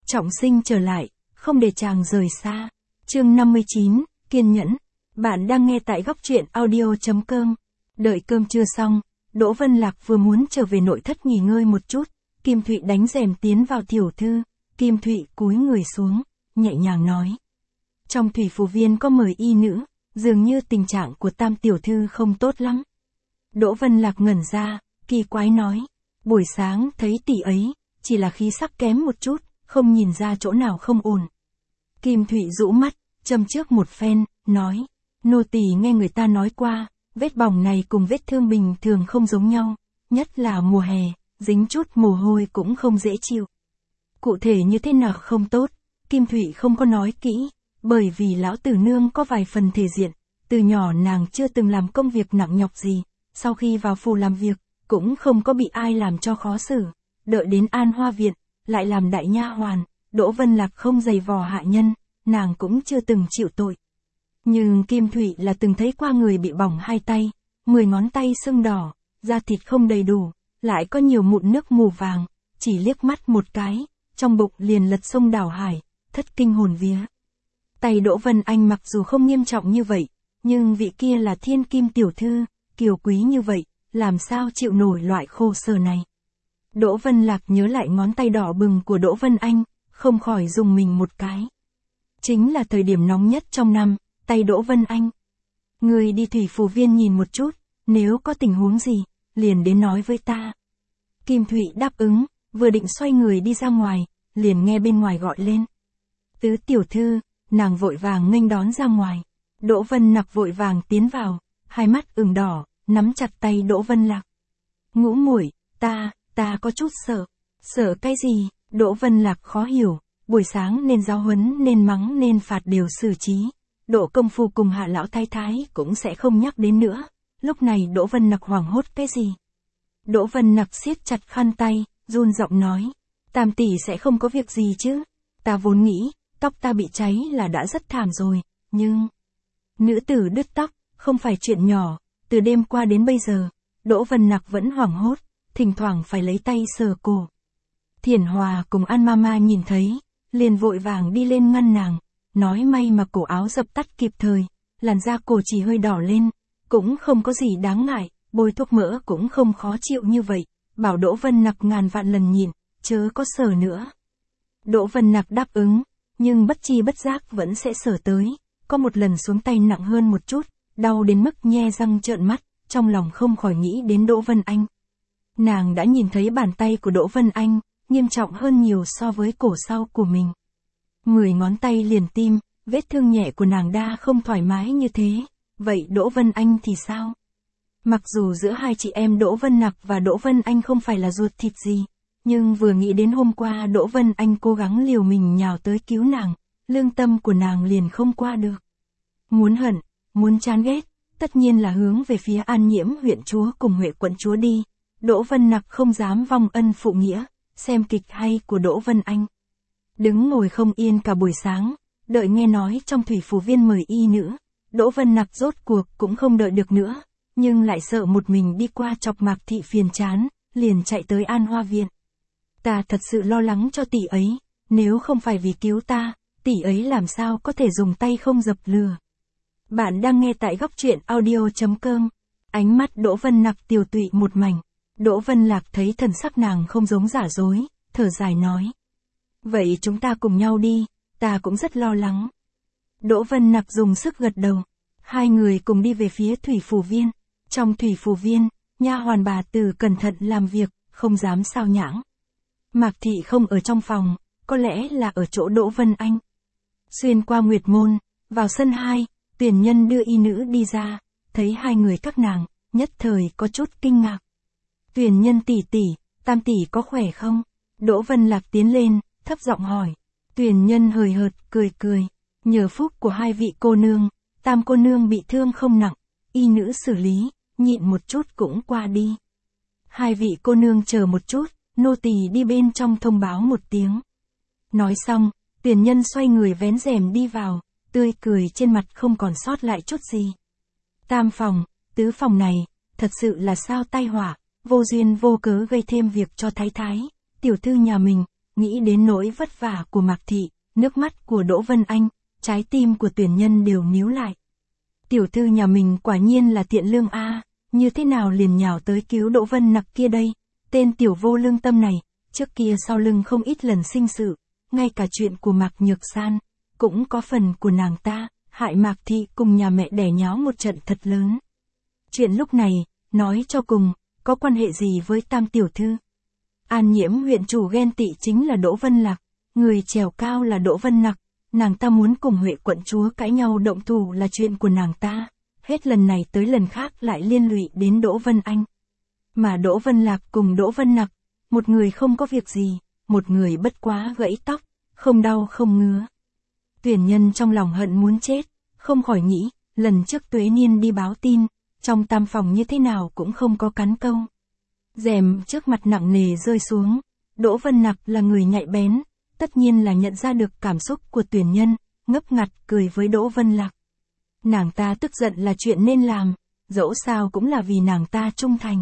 trọng sinh trở lại, không để chàng rời xa. Chương 59, kiên nhẫn. Bạn đang nghe tại góc truyện audio.com. Đợi cơm trưa xong, Đỗ Vân Lạc vừa muốn trở về nội thất nghỉ ngơi một chút, Kim Thụy đánh rèm tiến vào. Tiểu thư. Kim Thụy cúi người xuống, nhẹ nhàng nói. Trong thủy phù viên có mời y nữ, dường như tình trạng của Tam tiểu thư không tốt lắm. Đỗ Vân Lạc ngẩn ra, kỳ quái nói. Buổi sáng thấy tỷ ấy, chỉ là khí sắc kém một chút, không nhìn ra chỗ nào không ổn. Kim Thụy rũ mắt, châm trước một phen, nói. Nô tỳ nghe người ta nói qua, vết bỏng này cùng vết thương bình thường không giống nhau, nhất là mùa hè, dính chút mồ hôi cũng không dễ chịu. Cụ thể như thế nào không tốt, Kim Thụy không có nói kỹ, bởi vì lão tử nương có vài phần thể diện, từ nhỏ nàng chưa từng làm công việc nặng nhọc gì, sau khi vào phủ làm việc, cũng không có bị ai làm cho khó xử, đợi đến An Hoa Viện, lại làm đại nha hoàn, Đỗ Vân Lạc không giày vò hạ nhân, nàng cũng chưa từng chịu tội. Nhưng Kim Thụy là từng thấy qua người bị bỏng hai tay, 10 ngón tay sưng đỏ, da thịt không đầy đủ, lại có nhiều mụn nước mù vàng, chỉ liếc mắt một cái, trong bụng liền lật sông đảo hải, thất kinh hồn vía. Tay Đỗ Vân Anh mặc dù không nghiêm trọng như vậy, nhưng vị kia là thiên kim tiểu thư, kiều quý như vậy, làm sao chịu nổi loại khổ sở này. Đỗ Vân Lạc nhớ lại ngón tay đỏ bừng của Đỗ Vân Anh, không khỏi dùng mình một cái. Chính là thời điểm nóng nhất trong năm, tay Đỗ Vân Anh. Người đi thủy phù viên nhìn một chút, nếu có tình huống gì, liền đến nói với ta. Kim Thụy đáp ứng, vừa định xoay người đi ra ngoài, liền nghe bên ngoài gọi lên. Tứ tiểu thư, nàng vội vàng nghênh đón ra ngoài. Đỗ Vân Nặc vội vàng tiến vào, hai mắt ửng đỏ, nắm chặt tay Đỗ Vân Lạc. Ngũ muội, ta có chút sợ. Sợ cái gì? Đỗ Vân Lạc khó hiểu, buổi sáng nên giáo huấn nên mắng nên phạt đều xử trí. Độ công phu cùng Hạ lão thái thái cũng sẽ không nhắc đến nữa. Lúc này Đỗ Vân Nặc hoảng hốt cái gì? Đỗ Vân Nặc siết chặt khăn tay, run giọng nói. Tam tỷ sẽ không có việc gì chứ? Ta vốn nghĩ, tóc ta bị cháy là đã rất thảm rồi, nhưng... Nữ tử đứt tóc, không phải chuyện nhỏ, từ đêm qua đến bây giờ, Đỗ Vân Nặc vẫn hoảng hốt, thỉnh thoảng phải lấy tay sờ cổ. Thiển Hòa cùng An Mama nhìn thấy, liền vội vàng đi lên ngăn nàng, nói may mà cổ áo dập tắt kịp thời, làn da cổ chỉ hơi đỏ lên, cũng không có gì đáng ngại, bôi thuốc mỡ cũng không khó chịu như vậy, bảo Đỗ Vân Nặc ngàn vạn lần nhịn, chớ có sờ nữa. Đỗ Vân Nặc đáp ứng, nhưng bất chi bất giác vẫn sẽ sờ tới, có một lần xuống tay nặng hơn một chút, đau đến mức nhe răng trợn mắt, trong lòng không khỏi nghĩ đến Đỗ Vân Anh. Nàng đã nhìn thấy bàn tay của Đỗ Vân Anh, nghiêm trọng hơn nhiều so với cổ sau của mình. 10 ngón tay liền tim, vết thương nhẹ của nàng đa không thoải mái như thế, vậy Đỗ Vân Anh thì sao? Mặc dù giữa hai chị em Đỗ Vân Nặc và Đỗ Vân Anh không phải là ruột thịt gì, nhưng vừa nghĩ đến hôm qua Đỗ Vân Anh cố gắng liều mình nhào tới cứu nàng, lương tâm của nàng liền không qua được. Muốn hận, muốn chán ghét, tất nhiên là hướng về phía An Nhiễm huyện chúa cùng Huệ quận chúa đi. Đỗ Vân Nặc không dám vong ân phụ nghĩa, xem kịch hay của Đỗ Vân Anh. Đứng ngồi không yên cả buổi sáng, đợi nghe nói trong thủy phù viên mời y nữ, Đỗ Vân Nặc rốt cuộc cũng không đợi được nữa, nhưng lại sợ một mình đi qua chọc Mạc thị phiền chán, liền chạy tới An Hoa Viện. Ta thật sự lo lắng cho tỷ ấy, nếu không phải vì cứu ta, tỷ ấy làm sao có thể dùng tay không dập lửa. Bạn đang nghe tại góc truyện audio.com. Ánh mắt Đỗ Vân Nặc tiều tụy một mảnh. Đỗ Vân Lạc thấy thần sắc nàng không giống giả dối, thở dài nói. Vậy chúng ta cùng nhau đi, ta cũng rất lo lắng. Đỗ Vân Nặc dùng sức gật đầu. Hai người cùng đi về phía thủy phù viên. Trong thủy phù viên, nha hoàn bà Từ cẩn thận làm việc, không dám sao nhãng. Mạc thị không ở trong phòng, có lẽ là ở chỗ Đỗ Vân Anh. Xuyên qua Nguyệt Môn, vào sân 2, Tuyển Nhân đưa y nữ đi ra, thấy hai người các nàng, nhất thời có chút kinh ngạc. Tuyển Nhân tỷ tỷ, Tam tỷ có khỏe không? Đỗ Vân Lạc tiến lên, thấp giọng hỏi. Tuyển Nhân hời hợt, cười cười. Nhờ phúc của hai vị cô nương, Tam cô nương bị thương không nặng, y nữ xử lý, nhịn một chút cũng qua đi. Hai vị cô nương chờ một chút, nô tỳ đi bên trong thông báo một tiếng. Nói xong, Tuyển Nhân xoay người vén rèm đi vào, tươi cười trên mặt không còn sót lại chút gì. Tam phòng, tứ phòng này, thật sự là sao tai họa, vô duyên vô cớ gây thêm việc cho thái thái, tiểu thư nhà mình, nghĩ đến nỗi vất vả của Mạc Thị, nước mắt của Đỗ Vân Anh, trái tim của Tuyển Nhân đều níu lại. Tiểu thư nhà mình quả nhiên là thiện lương a, như thế nào liền nhào tới cứu Đỗ Vân Nặc kia đây, tên tiểu vô lương tâm này, trước kia sau lưng không ít lần sinh sự, ngay cả chuyện của Mạc Nhược San, cũng có phần của nàng ta, hại Mạc Thị cùng nhà mẹ đẻ nháo một trận thật lớn. Chuyện lúc này, nói cho cùng, có quan hệ gì với Tam tiểu thư? An Nhiễm huyện chủ ghen tị chính là Đỗ Vân Lạc, người trèo cao là Đỗ Vân Nặc, nàng ta muốn cùng Huệ quận chúa cãi nhau động thủ là chuyện của nàng ta, hết lần này tới lần khác lại liên lụy đến Đỗ Vân Anh. Mà Đỗ Vân Lạc cùng Đỗ Vân Nặc, một người không có việc gì, một người bất quá gãy tóc, không đau không ngứa. Tuyển Nhân trong lòng hận muốn chết, không khỏi nghĩ, lần trước Tuế Niên đi báo tin, trong tam phòng như thế nào cũng không có cắn câu. Rèm trước mặt nặng nề rơi xuống, Đỗ Vân Nặc là người nhạy bén, tất nhiên là nhận ra được cảm xúc của Tuyển Nhân, ngấp ngặt cười với Đỗ Vân Lạc. Nàng ta tức giận là chuyện nên làm, dẫu sao cũng là vì nàng ta trung thành.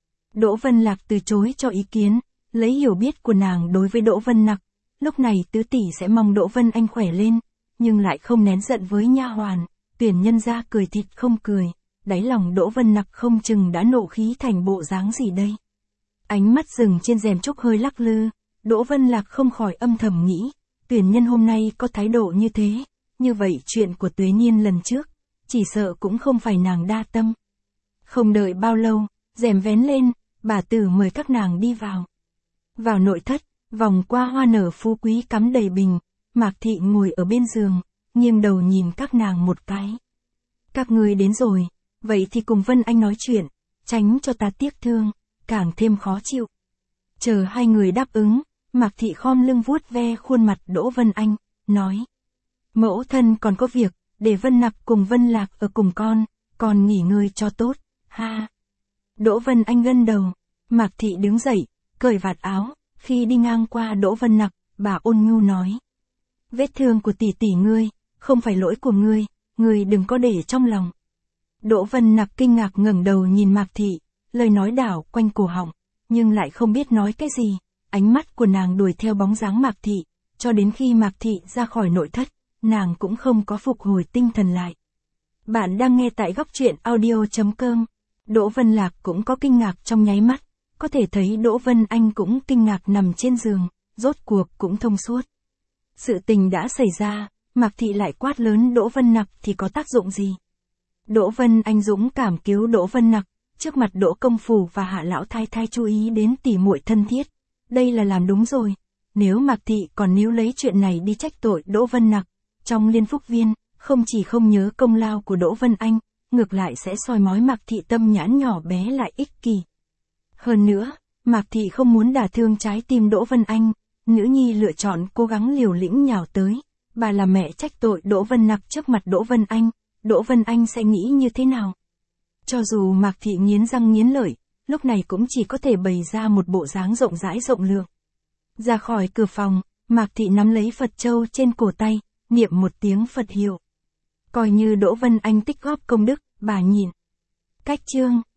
Đỗ Vân Lạc từ chối cho ý kiến, lấy hiểu biết của nàng đối với Đỗ Vân Nặc, lúc này tứ tỷ sẽ mong Đỗ Vân Anh khỏe lên, nhưng lại không nén giận với nha hoàn. Tuyển Nhân ra cười thịt không cười, đáy lòng Đỗ Vân Nặc không chừng đã nộ khí thành bộ dáng gì đây. Ánh mắt dừng trên rèm trúc hơi lắc lư, Đỗ Vân Lạc không khỏi âm thầm nghĩ, Tuyển Nhân hôm nay có thái độ như thế, như vậy chuyện của Tuế Niên lần trước, chỉ sợ cũng không phải nàng đa tâm. Không đợi bao lâu, rèm vén lên, bà tử mời các nàng đi vào. Vào nội thất, vòng qua hoa nở phú quý cắm đầy bình, Mạc Thị ngồi ở bên giường, nghiêng đầu nhìn các nàng một cái. Các ngươi đến rồi, vậy thì cùng Vân Anh nói chuyện, tránh cho ta tiếc thương, càng thêm khó chịu. Chờ hai người đáp ứng, Mạc Thị khom lưng vuốt ve khuôn mặt Đỗ Vân Anh, nói. Mẫu thân còn có việc, để Vân Nặc cùng Vân Lạc ở cùng con nghỉ ngơi cho tốt, ha. Đỗ Vân Anh gân đầu, Mạc Thị đứng dậy, cởi vạt áo, khi đi ngang qua Đỗ Vân Nặc, bà ôn nhu nói. Vết thương của tỷ tỷ ngươi, không phải lỗi của ngươi đừng có để trong lòng. Đỗ Vân Nặc kinh ngạc ngẩng đầu nhìn Mạc Thị, lời nói đảo quanh cổ họng, nhưng lại không biết nói cái gì, ánh mắt của nàng đuổi theo bóng dáng Mạc Thị, cho đến khi Mạc Thị ra khỏi nội thất, nàng cũng không có phục hồi tinh thần lại. Bạn đang nghe tại góc truyện audio.com. Đỗ Vân Lạc cũng có kinh ngạc trong nháy mắt, có thể thấy Đỗ Vân Anh cũng kinh ngạc nằm trên giường, rốt cuộc cũng thông suốt. Sự tình đã xảy ra, Mạc Thị lại quát lớn Đỗ Vân Nặc thì có tác dụng gì? Đỗ Vân Anh dũng cảm cứu Đỗ Vân Nặc, trước mặt Đỗ công phủ và Hạ lão thái thái chú ý đến tỉ muội thân thiết, đây là làm đúng rồi. Nếu Mạc Thị còn níu lấy chuyện này đi trách tội Đỗ Vân Nặc, trong Liên Phúc Viên, không chỉ không nhớ công lao của Đỗ Vân Anh, ngược lại sẽ soi mói Mạc Thị tâm nhãn nhỏ bé lại ích kỷ. Hơn nữa, Mạc Thị không muốn đả thương trái tim Đỗ Vân Anh, nữ nhi lựa chọn cố gắng liều lĩnh nhào tới, bà là mẹ trách tội Đỗ Vân Nặc trước mặt Đỗ Vân Anh sẽ nghĩ như thế nào? Cho dù Mạc Thị nghiến răng nghiến lợi, lúc này cũng chỉ có thể bày ra một bộ dáng rộng rãi rộng lượng. Ra khỏi cửa phòng, Mạc Thị nắm lấy Phật châu trên cổ tay, niệm một tiếng Phật hiệu. Coi như Đỗ Vân Anh tích góp công đức, bà nhìn. Cách chương